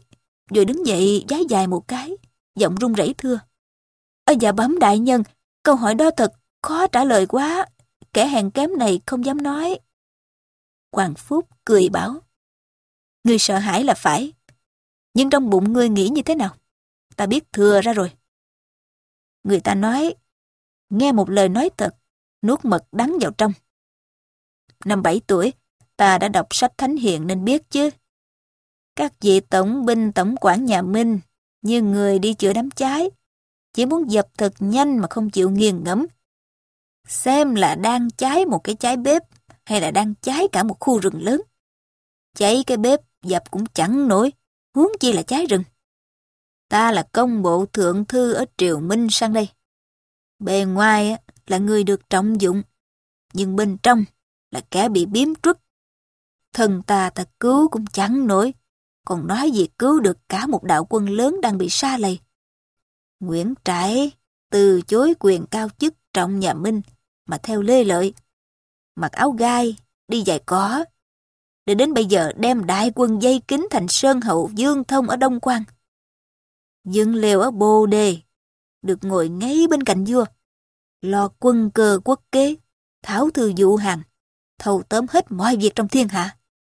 rồi đứng dậy vái dài một cái, giọng run rẩy thưa. Ơ dạ bẩm đại nhân, câu hỏi đó thật khó trả lời quá, kẻ hèn kém này không dám nói. Hoàng Phúc cười bảo, ngươi sợ hãi là phải, nhưng trong bụng ngươi nghĩ như thế nào? Ta biết thừa ra rồi. Người ta nói, nghe một lời nói thật, nuốt mật đắng vào trong. Năm bảy tuổi, ta đã đọc sách thánh hiền nên biết chứ. Các vị tổng binh tổng quản nhà Minh, như người đi chữa đám cháy, chỉ muốn dập thật nhanh mà không chịu nghiền ngẫm. Xem là đang cháy một cái cháy bếp hay là đang cháy cả một khu rừng lớn. Cháy cái bếp dập cũng chẳng nổi, huống chi là cháy rừng. Ta là công bộ thượng thư ở Triều Minh sang đây. Bề ngoài là người được trọng dụng, nhưng bên trong là kẻ bị biếm truất. Thân ta ta cứu cũng chẳng nổi, còn nói gì cứu được cả một đạo quân lớn đang bị sa lầy. Nguyễn Trãi từ chối quyền cao chức trọng nhà Minh mà theo lê lợi, mặc áo gai, đi giày cỏ, để đến bây giờ đem đại quân dây kín thành Sơn Hậu Dương Thông ở Đông Quan. Dựng lều ở Bồ Đề, được ngồi ngay bên cạnh vua, lo quân cơ quốc kế, thảo thư dụ hàng, thâu tóm hết mọi việc trong thiên hạ.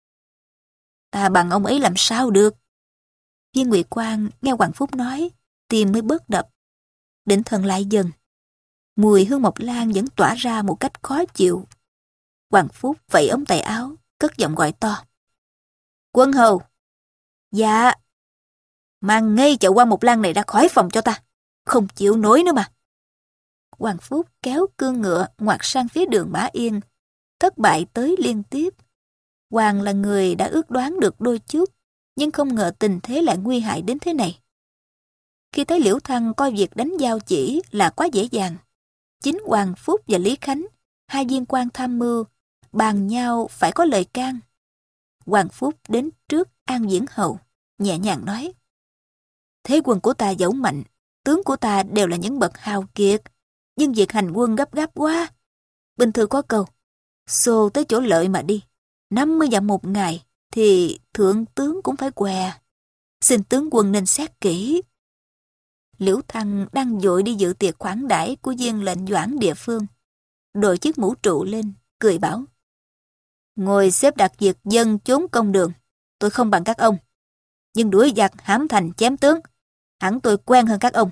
Ta bằng ông ấy làm sao được? Viên Ngụy Quang nghe Hoàng Phúc nói, tim mới bớt đập, định thần lại dần. Mùi hương mộc lan vẫn tỏa ra một cách khó chịu. Hoàng Phúc vẫy ống tay áo, cất giọng gọi to. Quân hầu! Dạ! Mang ngay chậu hoa mộc lan này ra khỏi phòng cho ta, không chịu nổi nữa mà. Hoàng Phúc kéo cương ngựa ngoặt sang phía đường Mã Yên, thất bại tới liên tiếp. Hoàng là người đã ước đoán được đôi chút, nhưng không ngờ tình thế lại nguy hại đến thế này. Khi thấy Liễu Thăng coi việc đánh giao chỉ là quá dễ dàng, chính Hoàng Phúc và Lý Khánh, hai viên quan tham mưu, bàn nhau phải có lời can. Hoàng Phúc đến trước An Viễn Hầu, nhẹ nhàng nói: thế quân của ta dẫu mạnh, tướng của ta đều là những bậc hào kiệt, nhưng việc hành quân gấp gáp quá. Bình thường có câu, xô tới chỗ lợi mà đi, năm mươi dặm một ngày, thì thượng tướng cũng phải què. Xin tướng quân nên xét kỹ. Liễu Thăng đang vội đi dự tiệc khoản đãi của viên lệnh doãn địa phương, đội chiếc mũ trụ lên, cười bảo: ngồi xếp đặt việc dân chốn công đường, tôi không bằng các ông, nhưng đuổi giặc hãm thành chém tướng, hẳn tôi quen hơn các ông.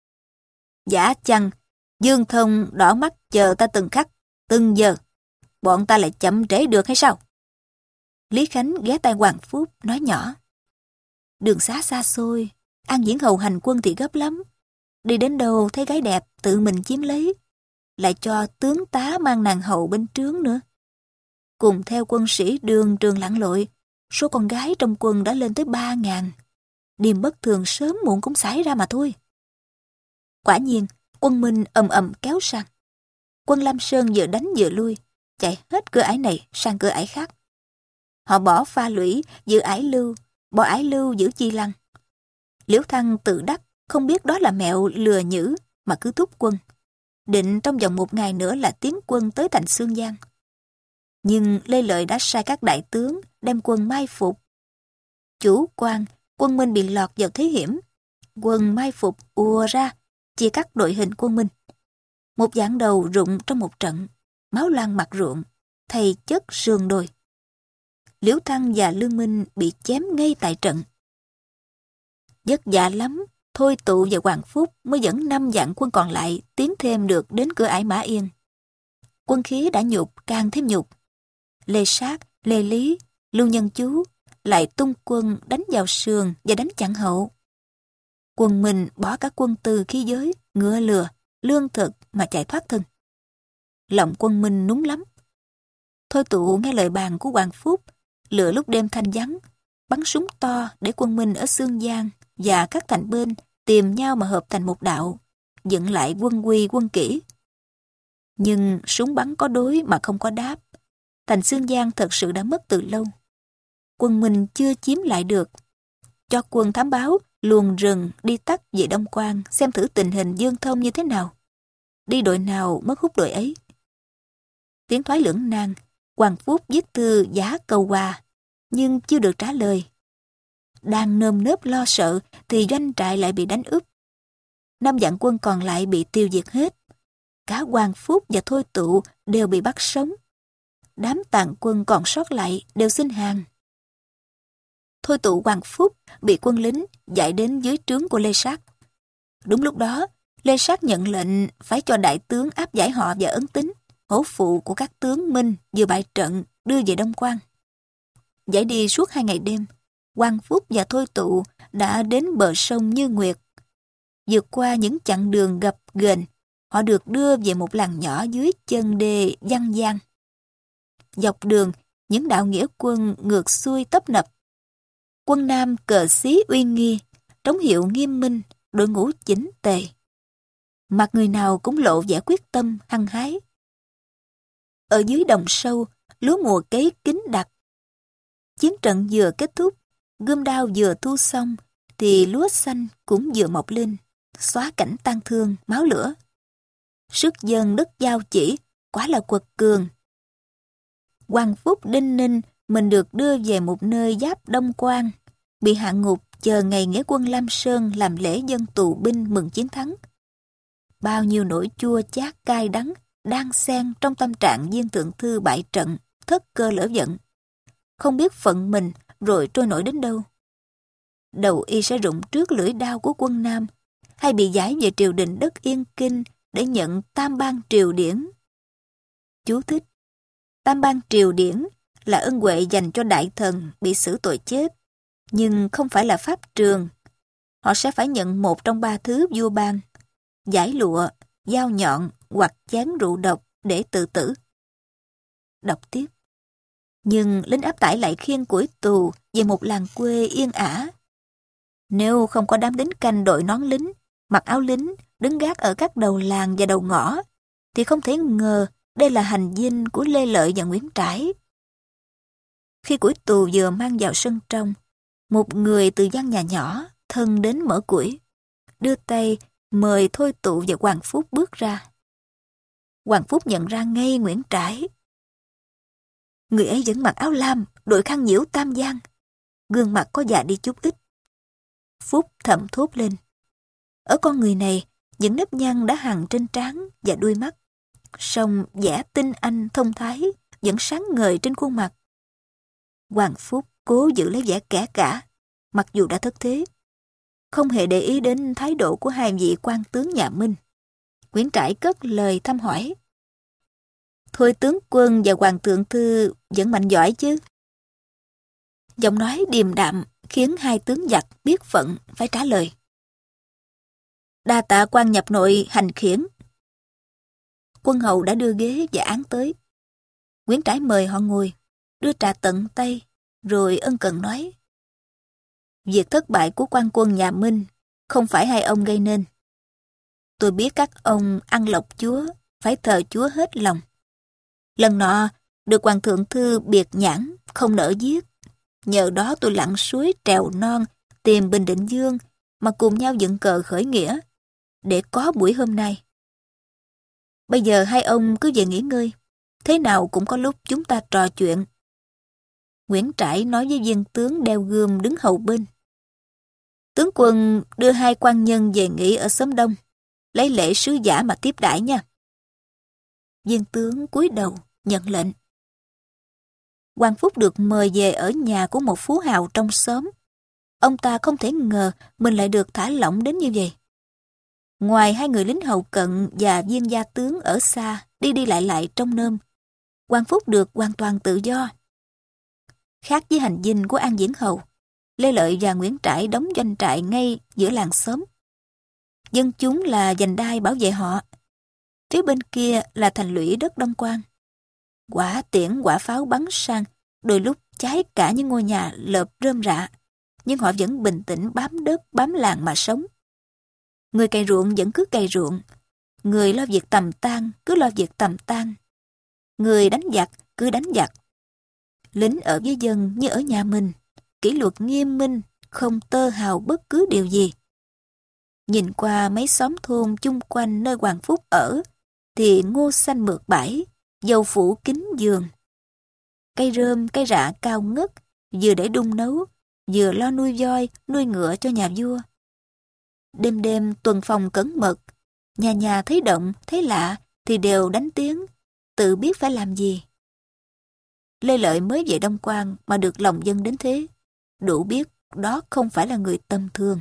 Giả chăng Dương Thông đỏ mắt chờ ta từng khắc, từng giờ, bọn ta lại chậm trễ được hay sao? Lý Khánh ghé tai Hoàng Phúc nói nhỏ: đường xá xa xôi, An Viễn Hầu hành quân thì gấp lắm, đi đến đâu thấy gái đẹp tự mình chiếm lấy, lại cho tướng tá mang nàng hầu bên trướng nữa. Cùng theo quân sĩ đường trường lặn lội, số con gái trong quân đã lên tới ba ngàn. Điềm bất thường sớm muộn cũng xảy ra mà thôi. Quả nhiên, quân Minh ầm ầm kéo sang. Quân Lam Sơn vừa đánh vừa lui, chạy hết cửa ải này sang cửa ải khác. Họ bỏ Pha Lũy giữ ải Lưu, bỏ ải Lưu giữ Chi Lăng. Liễu Thăng tự đắc không biết đó là mẹo lừa nhữ mà cứ thúc quân, định trong vòng một ngày nữa là tiến quân tới thành Xương Giang. Nhưng Lê Lợi đã sai các đại tướng đem quân mai phục. Chủ quan, quân Minh bị lọt vào thế hiểm. Quân mai phục ùa ra, chia cắt đội hình quân Minh. Một vạn đầu rụng trong một trận, máu loang mặt ruộng, thây chất sườn đồi. Liễu Thăng và Lương Minh bị chém ngay tại trận. Vất vả lắm, Thôi Tụ và Hoàng Phúc mới dẫn năm vạn quân còn lại tiến thêm được đến cửa ải Mã Yên. Quân khí đã nhục càng thêm nhục. Lê Sát, Lê Lý, Lưu Nhân Chú lại tung quân đánh vào sườn và đánh chặn hậu. Quân mình bỏ cả quân tư khí giới, ngựa lừa, lương thực mà chạy thoát thân. Lòng quân Minh núng lắm. Thôi Tụ nghe lời bàn của Hoàng Phúc, lựa lúc đêm thanh vắng, bắn súng to để quân Minh ở Xương Giang và các thành bên tìm nhau mà hợp thành một đạo, dựng lại quân quy quân kỷ. Nhưng súng bắn có đối mà không có đáp. Thành Xương Giang thật sự đã mất từ lâu. Quân Minh chưa chiếm lại được. Cho quân thám báo luồn rừng đi tắt về Đông Quan xem thử tình hình Dương Thông như thế nào. Đi đội nào mất hút đội ấy. Tiếng thoái lưỡng nan, Hoàng Phúc viết thư giá cầu hòa, nhưng chưa được trả lời. đang nơm nớp lo sợ thì doanh trại lại bị đánh úp. Năm vạn quân còn lại bị tiêu diệt hết. Cả Hoàng Phúc và Thôi Tụ đều bị bắt sống. Đám tàn quân còn sót lại đều xin hàng. Thôi Tụ, Hoàng Phúc bị quân lính giải đến dưới trướng của Lê Sát. Đúng lúc đó, Lê Sát nhận lệnh phải cho đại tướng áp giải họ và Ấn Tín, hổ phụ của các tướng Minh vừa bại trận, đưa về Đông Quan. Giải đi suốt hai ngày đêm, Hoàng Phúc và Thôi Tụ đã đến bờ sông Như Nguyệt. Vượt qua những chặng đường gập ghềnh, họ được đưa về một làng nhỏ dưới chân đê Văn Giang. Dọc đường, những đạo nghĩa quân ngược xuôi tấp nập. Quân Nam cờ xí uy nghi, trống hiệu nghiêm minh, đội ngũ chỉnh tề. Mặt người nào cũng lộ vẻ quyết tâm, hăng hái. Ở dưới đồng sâu, lúa mùa cấy kín đặc. Chiến trận vừa kết thúc, gươm đao vừa thu xong, thì lúa xanh cũng vừa mọc lên, xóa cảnh tang thương, máu lửa. Sức dân đất giao chỉ, quả là quật cường. Hoàng Phúc đinh ninh mình được đưa về một nơi giáp Đông Quan, bị hạ ngục chờ ngày nghĩa quân Lam Sơn làm lễ dân tù binh mừng chiến thắng. Bao nhiêu nỗi chua chát cay đắng đang xen trong tâm trạng viên thượng thư bại trận, thất cơ lỡ giận. Không biết phận mình rồi trôi nổi đến đâu. Đầu y sẽ rụng trước lưỡi đao của quân Nam, hay bị giải về triều đình đất Yên Kinh để nhận tam ban triều điển. Chú thích: Tam ban triều điển là ân huệ dành cho đại thần bị xử tội chết, nhưng không phải là pháp trường. Họ sẽ phải nhận một trong ba thứ vua ban: giải lụa, dao nhọn hoặc chén rượu độc để tự tử. Đọc tiếp. Nhưng lính áp tải lại khiêng củi tù về một làng quê yên ả. Nếu không có đám lính canh đội nón lính, mặc áo lính, đứng gác ở các đầu làng và đầu ngõ, thì không thể ngờ đây là hành dinh của Lê Lợi và Nguyễn Trãi. Khi củi tù vừa mang vào sân trong, một người từ gian nhà nhỏ thân đến mở củi, đưa tay mời Thôi Tụ và Hoàng Phúc bước ra. Hoàng Phúc nhận ra ngay Nguyễn Trãi. Người ấy vẫn mặc áo lam, đội khăn nhiễu tam giang, gương mặt có già đi chút ít. Phúc thầm thốt lên. Ở con người này, những nếp nhăn đã hằn trên trán và đuôi mắt, song vẻ tinh anh thông thái vẫn sáng ngời trên khuôn mặt. Hoàng Phúc cố giữ lấy vẻ kẻ cả, mặc dù đã thất thế, không hề để ý đến thái độ của hai vị quan tướng nhà Minh. Nguyễn Trãi cất lời thăm hỏi. Thôi tướng quân và Hoàng thượng thư vẫn mạnh giỏi chứ? Giọng nói điềm đạm khiến hai tướng giặc biết phận phải trả lời. Đa tạ quan nhập nội hành khiển. Quân hầu đã đưa ghế và án tới. Nguyễn Trãi mời họ ngồi, đưa trà tận tay, rồi ân cần nói. Việc thất bại của quan quân nhà Minh không phải hai ông gây nên. Tôi biết các ông ăn lộc chúa, phải thờ chúa hết lòng. Lần nọ, được hoàng thượng thư biệt nhãn, không nỡ giết. Nhờ đó tôi lặn suối trèo non, tìm Bình Định Dương, mà cùng nhau dựng cờ khởi nghĩa, để có buổi hôm nay. Bây giờ hai ông cứ về nghỉ ngơi, thế nào cũng có lúc chúng ta trò chuyện. Nguyễn Trãi nói với viên tướng đeo gươm đứng hầu bên. Tướng quân đưa hai quan nhân về nghỉ ở xóm Đông, lấy lễ sứ giả mà tiếp đãi nha. Viên tướng cúi đầu nhận lệnh. Hoàng Phúc được mời về ở nhà của một phú hào trong xóm. Ông ta không thể ngờ mình lại được thả lỏng đến như vậy. Ngoài hai người lính hầu cận và viên gia tướng ở xa đi đi lại lại trong nơm, Hoàng Phúc được hoàn toàn tự do. Khác với hành dinh của An Diễn Hầu, Lê Lợi và Nguyễn Trãi đóng doanh trại ngay giữa làng xóm. Dân chúng là giành đai bảo vệ họ. Phía bên kia là thành lũy đất Đông Quan. Quả tiễn quả pháo bắn sang, đôi lúc cháy cả những ngôi nhà lợp rơm rạ, nhưng họ vẫn bình tĩnh bám đất, bám làng mà sống. Người cày ruộng vẫn cứ cày ruộng, người lo việc tầm tang cứ lo việc tầm tang, người đánh giặc cứ đánh giặc. Lính ở với dân như ở nhà mình, kỷ luật nghiêm minh, không tơ hào bất cứ điều gì. Nhìn qua mấy xóm thôn chung quanh nơi Hoàng Phúc ở, thì ngô xanh mượt bãi, dầu phủ kín giường. Cây rơm, cây rạ cao ngất, vừa để đun nấu, vừa lo nuôi voi, nuôi ngựa cho nhà vua. Đêm đêm tuần phòng cẩn mật, nhà nhà thấy động, thấy lạ thì đều đánh tiếng, tự biết phải làm gì. Lê Lợi mới về Đông Quan mà được lòng dân đến thế, đủ biết đó không phải là người tầm thường.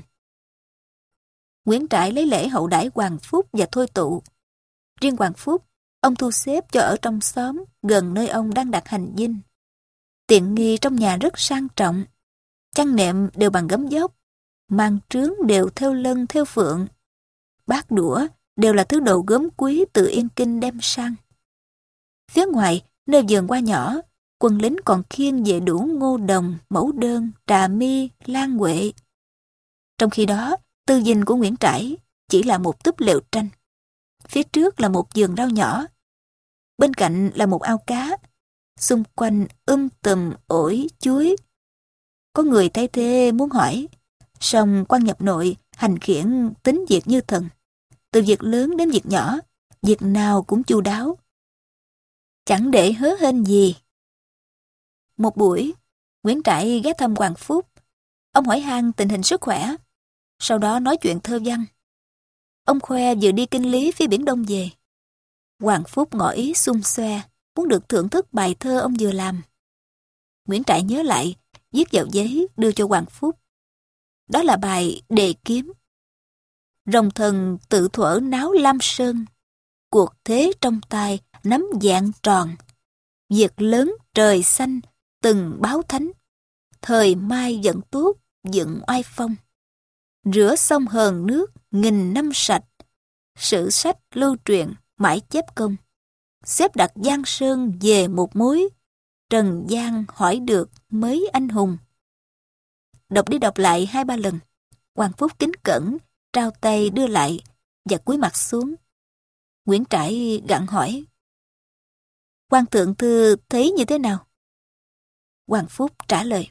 Nguyễn Trãi lấy lễ hậu đãi Hoàng Phúc và Thôi Tụ. Riêng Hoàng Phúc, ông thu xếp cho ở trong xóm gần nơi ông đang đặt hành dinh. Tiện nghi trong nhà rất sang trọng, chăn nệm đều bằng gấm dốc, màn trướng đều theo lân theo phượng, bát đũa đều là thứ đồ gốm quý từ Yên Kinh đem sang. Phía ngoài, nơi vườn hoa nhỏ, quân lính còn khiêng về đủ ngô đồng, mẫu đơn, trà mi, lan huệ. Trong khi đó, tư dinh của Nguyễn Trãi chỉ là một túp lều tranh. Phía trước là một vườn rau nhỏ. Bên cạnh là một ao cá. Xung quanh um tùm, ổi, chuối. Có người thay thế muốn hỏi, song quan nhập nội, hành khiển tính việc như thần. Từ việc lớn đến việc nhỏ, việc nào cũng chu đáo. Chẳng để hớ hênh gì. Một buổi, Nguyễn Trãi ghé thăm Hoàng Phúc. Ông hỏi han tình hình sức khỏe, sau đó nói chuyện thơ văn. Ông khoe vừa đi kinh lý phía Biển Đông về. Hoàng Phúc ngỏ ý xung xoe, muốn được thưởng thức bài thơ ông vừa làm. Nguyễn Trãi nhớ lại, viết vào giấy đưa cho Hoàng Phúc. Đó là bài Đề Kiếm. Rồng thần tự thuở náo Lam Sơn, cuộc thế trong tay nắm dạng tròn. Việc lớn trời xanh, từng báo thánh, thời mai vẫn tốt, dựng oai phong. Rửa sông hờn nước, nghìn năm sạch, sử sách lưu truyền, mãi chép công. Xếp đặt Giang Sơn về một mối, trần gian hỏi được mấy anh hùng. Đọc đi đọc lại hai ba lần, Hoàng Phúc kính cẩn, trao tay đưa lại và cúi mặt xuống. Nguyễn Trãi gặng hỏi, Quan thượng thư thấy như thế nào? Hoàng Phúc trả lời,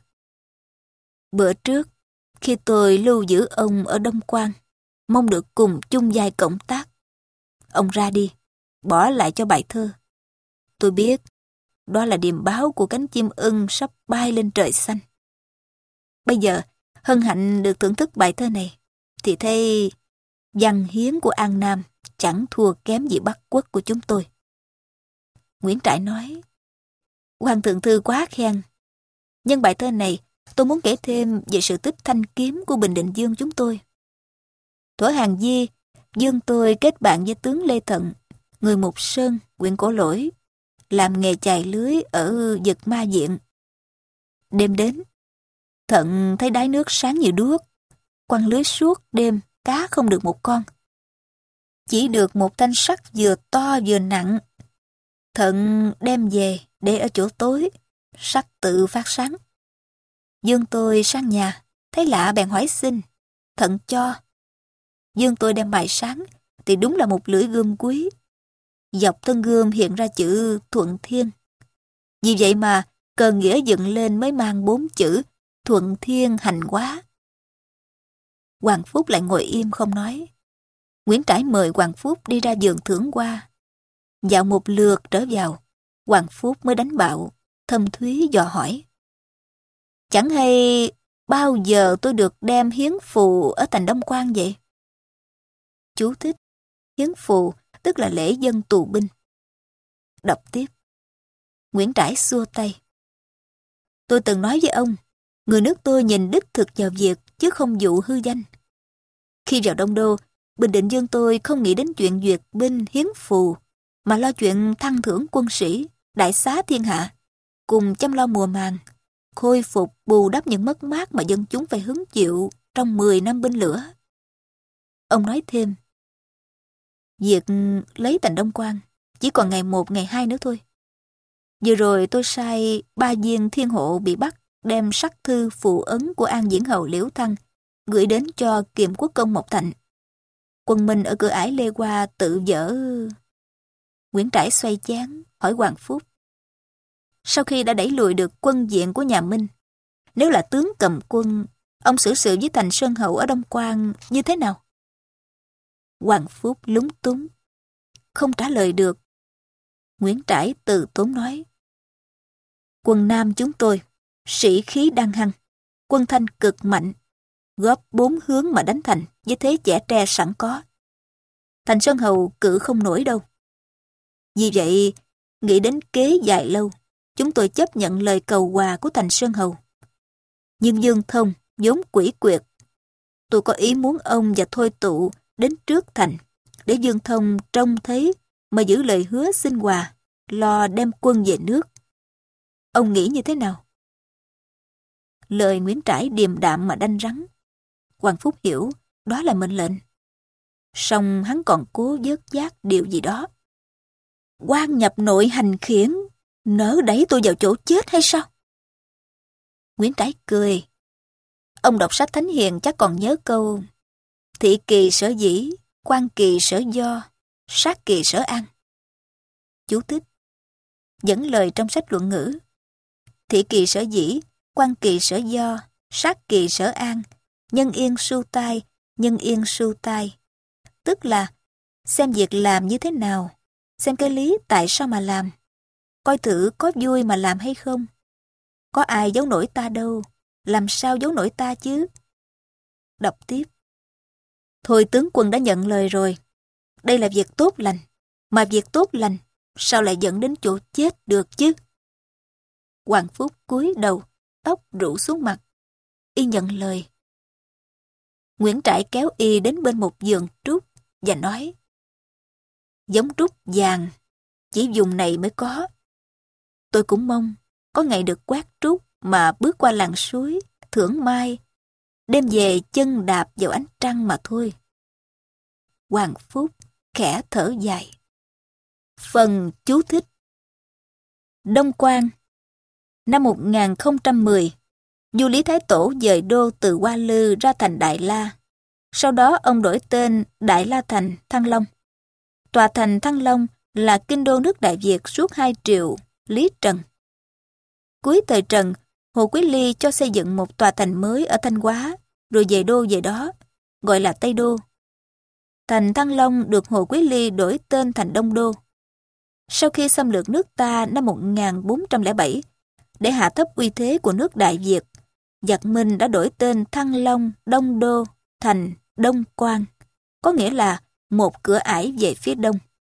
bữa trước, khi tôi lưu giữ ông ở Đông Quan, mong được cùng chung vai cộng tác. Ông ra đi, bỏ lại cho bài thơ. Tôi biết, đó là điềm báo của cánh chim ưng sắp bay lên trời xanh. Bây giờ, hân hạnh được thưởng thức bài thơ này, thì thấy văn hiến của An Nam chẳng thua kém gì Bắc Quốc của chúng tôi. Nguyễn Trãi nói, Hoàng thượng thư quá khen. Nhân bài thơ này, tôi muốn kể thêm về sự tích thanh kiếm của Bình Định Dương chúng tôi. Thuở Hàng Di, Dương tôi kết bạn với tướng Lê Thận, người Mục Sơn, huyện Cổ Lỗi, làm nghề chài lưới ở Dực Ma Diện. Đêm đến, Thận thấy đáy nước sáng như đuốc, quăng lưới suốt đêm, cá không được một con. Chỉ được một thanh sắt vừa to vừa nặng. Thận đem về để ở chỗ tối, sắt tự phát sáng. Dương tôi sang nhà, thấy lạ bèn hỏi xin, Thận cho. Dương tôi đem bài sáng, thì đúng là một lưỡi gươm quý. Dọc thân gươm hiện ra chữ Thuận Thiên. Vì vậy mà cờ nghĩa dựng lên mới mang bốn chữ Thuận Thiên Hành Hóa. Hoàng Phúc lại ngồi im không nói. Nguyễn Trãi mời Hoàng Phúc đi ra vườn thưởng hoa. Dạo một lượt trở vào, Hoàng Phúc mới đánh bạo, thâm thúy dò hỏi. Chẳng hay bao giờ tôi được đem hiến phù ở thành Đông Quan vậy? Chú thích, hiến phù tức là lễ dân tù binh. Đọc tiếp. Nguyễn Trãi xua tay. Tôi từng nói với ông, người nước tôi nhìn đích thực vào việc chứ không dụ hư danh. Khi vào Đông Đô, Bình Định Dương tôi không nghĩ đến chuyện duyệt binh hiến phù, mà lo chuyện thăng thưởng quân sĩ, đại xá thiên hạ, cùng chăm lo mùa màng, khôi phục bù đắp những mất mát mà dân chúng phải hứng chịu trong mười năm binh lửa. Ông nói thêm, việc lấy thành Đông Quan chỉ còn ngày một, ngày hai nữa thôi. Vừa rồi tôi sai ba viên thiên hộ bị bắt đem sắc thư phụ ấn của An Diễn Hầu Liễu Thăng gửi đến cho Kiềm Quốc công Mộc Thạnh. Quân Minh ở cửa ải Lê Hoa tự dở. Nguyễn Trãi xoay chán hỏi Hoàng Phúc. Sau khi đã đẩy lùi được quân diện của nhà Minh, nếu là tướng cầm quân, ông xử sự với thành Sơn Hậu ở Đông Quan như thế nào? Hoàng Phúc lúng túng, không trả lời được. Nguyễn Trãi từ tốn nói. Quân Nam chúng tôi, sĩ khí đang hăng, quân Thanh cực mạnh, góp bốn hướng mà đánh thành với thế chẻ tre sẵn có. Thành Sơn Hầu cự không nổi đâu. Vì vậy, nghĩ đến kế dài lâu, chúng tôi chấp nhận lời cầu hòa của Thành Sơn Hầu. Nhưng Dương Thông vốn quỷ quyệt. Tôi có ý muốn ông và Thôi Tụ đến trước thành, để Dương Thông trông thấy mà giữ lời hứa xin hòa, lo đem quân về nước. Ông nghĩ như thế nào? Lời Nguyễn Trãi điềm đạm mà đanh rắn. Hoàng Phúc hiểu đó là mệnh lệnh. Song hắn còn cố vớt vát điều gì đó. Quan nhập nội hành khiển, nỡ đẩy tôi vào chỗ chết hay sao? Nguyễn Trãi cười. Ông đọc sách Thánh Hiền chắc còn nhớ câu: thị kỳ sở dĩ, quan kỳ sở do, sát kỳ sở an. Chú thích: dẫn lời trong sách luận ngữ. Thị kỳ sở dĩ, quan kỳ sở do, sát kỳ sở an, nhân yên su tai, nhân yên su tai. Tức là xem việc làm như thế nào, xem cái lý tại sao mà làm, coi thử có vui mà làm hay không. Có ai giấu nổi ta đâu, làm sao giấu nổi ta chứ? Đọc tiếp. Thôi tướng quân đã nhận lời rồi. Đây là việc tốt lành, mà việc tốt lành sao lại dẫn đến chỗ chết được chứ? Hoàng Phúc cúi đầu, tóc rủ xuống mặt. Y nhận lời. Nguyễn Trãi kéo y đến bên một vườn trúc và nói: giống trúc vàng, chỉ vùng này mới có. Tôi cũng mong có ngày được quát trúc mà bước qua làng suối, thưởng mai, đem về chân đạp vào ánh trăng mà thôi. Hoàng Phúc khẽ thở dài. Phần chú thích. Đông Quan. Năm một nghìn không trăm mười, vua Lý Thái Tổ dời đô từ Hoa Lư ra thành Đại La. Sau đó ông đổi tên Đại La Thành Thăng Long. Tòa thành Thăng Long là kinh đô nước Đại Việt suốt hai triều Lý Trần. Cuối thời Trần, Hồ Quý Ly cho xây dựng một tòa thành mới ở Thanh Hóa, rồi về đô về đó, gọi là Tây Đô. Thành Thăng Long được Hồ Quý Ly đổi tên thành Đông Đô. Sau khi xâm lược nước ta năm một nghìn bốn trăm lẻ bảy, để hạ thấp uy thế của nước Đại Việt, giặc Minh đã đổi tên Thăng Long, Đông Đô thành Đông Quan, có nghĩa là một cửa ải về phía đông.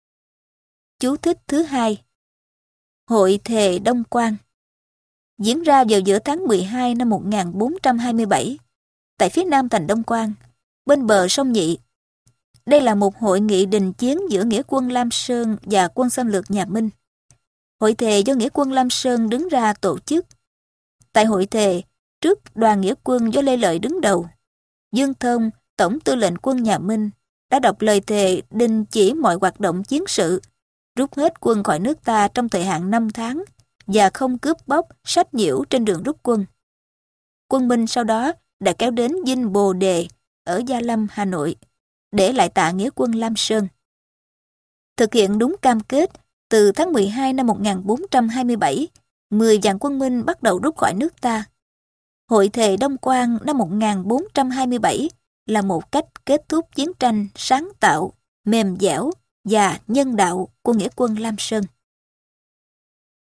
Chú thích thứ hai. Hội thề Đông Quan diễn ra vào giữa tháng mười hai năm một nghìn bốn trăm hai mươi bảy, tại phía nam thành Đông Quan, bên bờ sông Nhị. Đây là một hội nghị đình chiến giữa nghĩa quân Lam Sơn và quân xâm lược nhà Minh. Hội thề do nghĩa quân Lam Sơn đứng ra tổ chức. Tại hội thề, trước đoàn nghĩa quân do Lê Lợi đứng đầu, Dương Thông, tổng tư lệnh quân nhà Minh, đã đọc lời thề đình chỉ mọi hoạt động chiến sự, rút hết quân khỏi nước ta trong thời hạn năm tháng và không cướp bóc, sách nhiễu trên đường rút quân. Quân Minh sau đó đã kéo đến Dinh Bồ Đề ở Gia Lâm, Hà Nội, để lại tạ nghĩa quân Lam Sơn. Thực hiện đúng cam kết, từ tháng mười hai năm một nghìn bốn trăm hai mươi bảy, mười vạn quân Minh bắt đầu rút khỏi nước ta. Hội thề Đông Quan năm một nghìn bốn trăm hai mươi bảy là một cách kết thúc chiến tranh sáng tạo, mềm dẻo và nhân đạo của nghĩa quân Lam Sơn.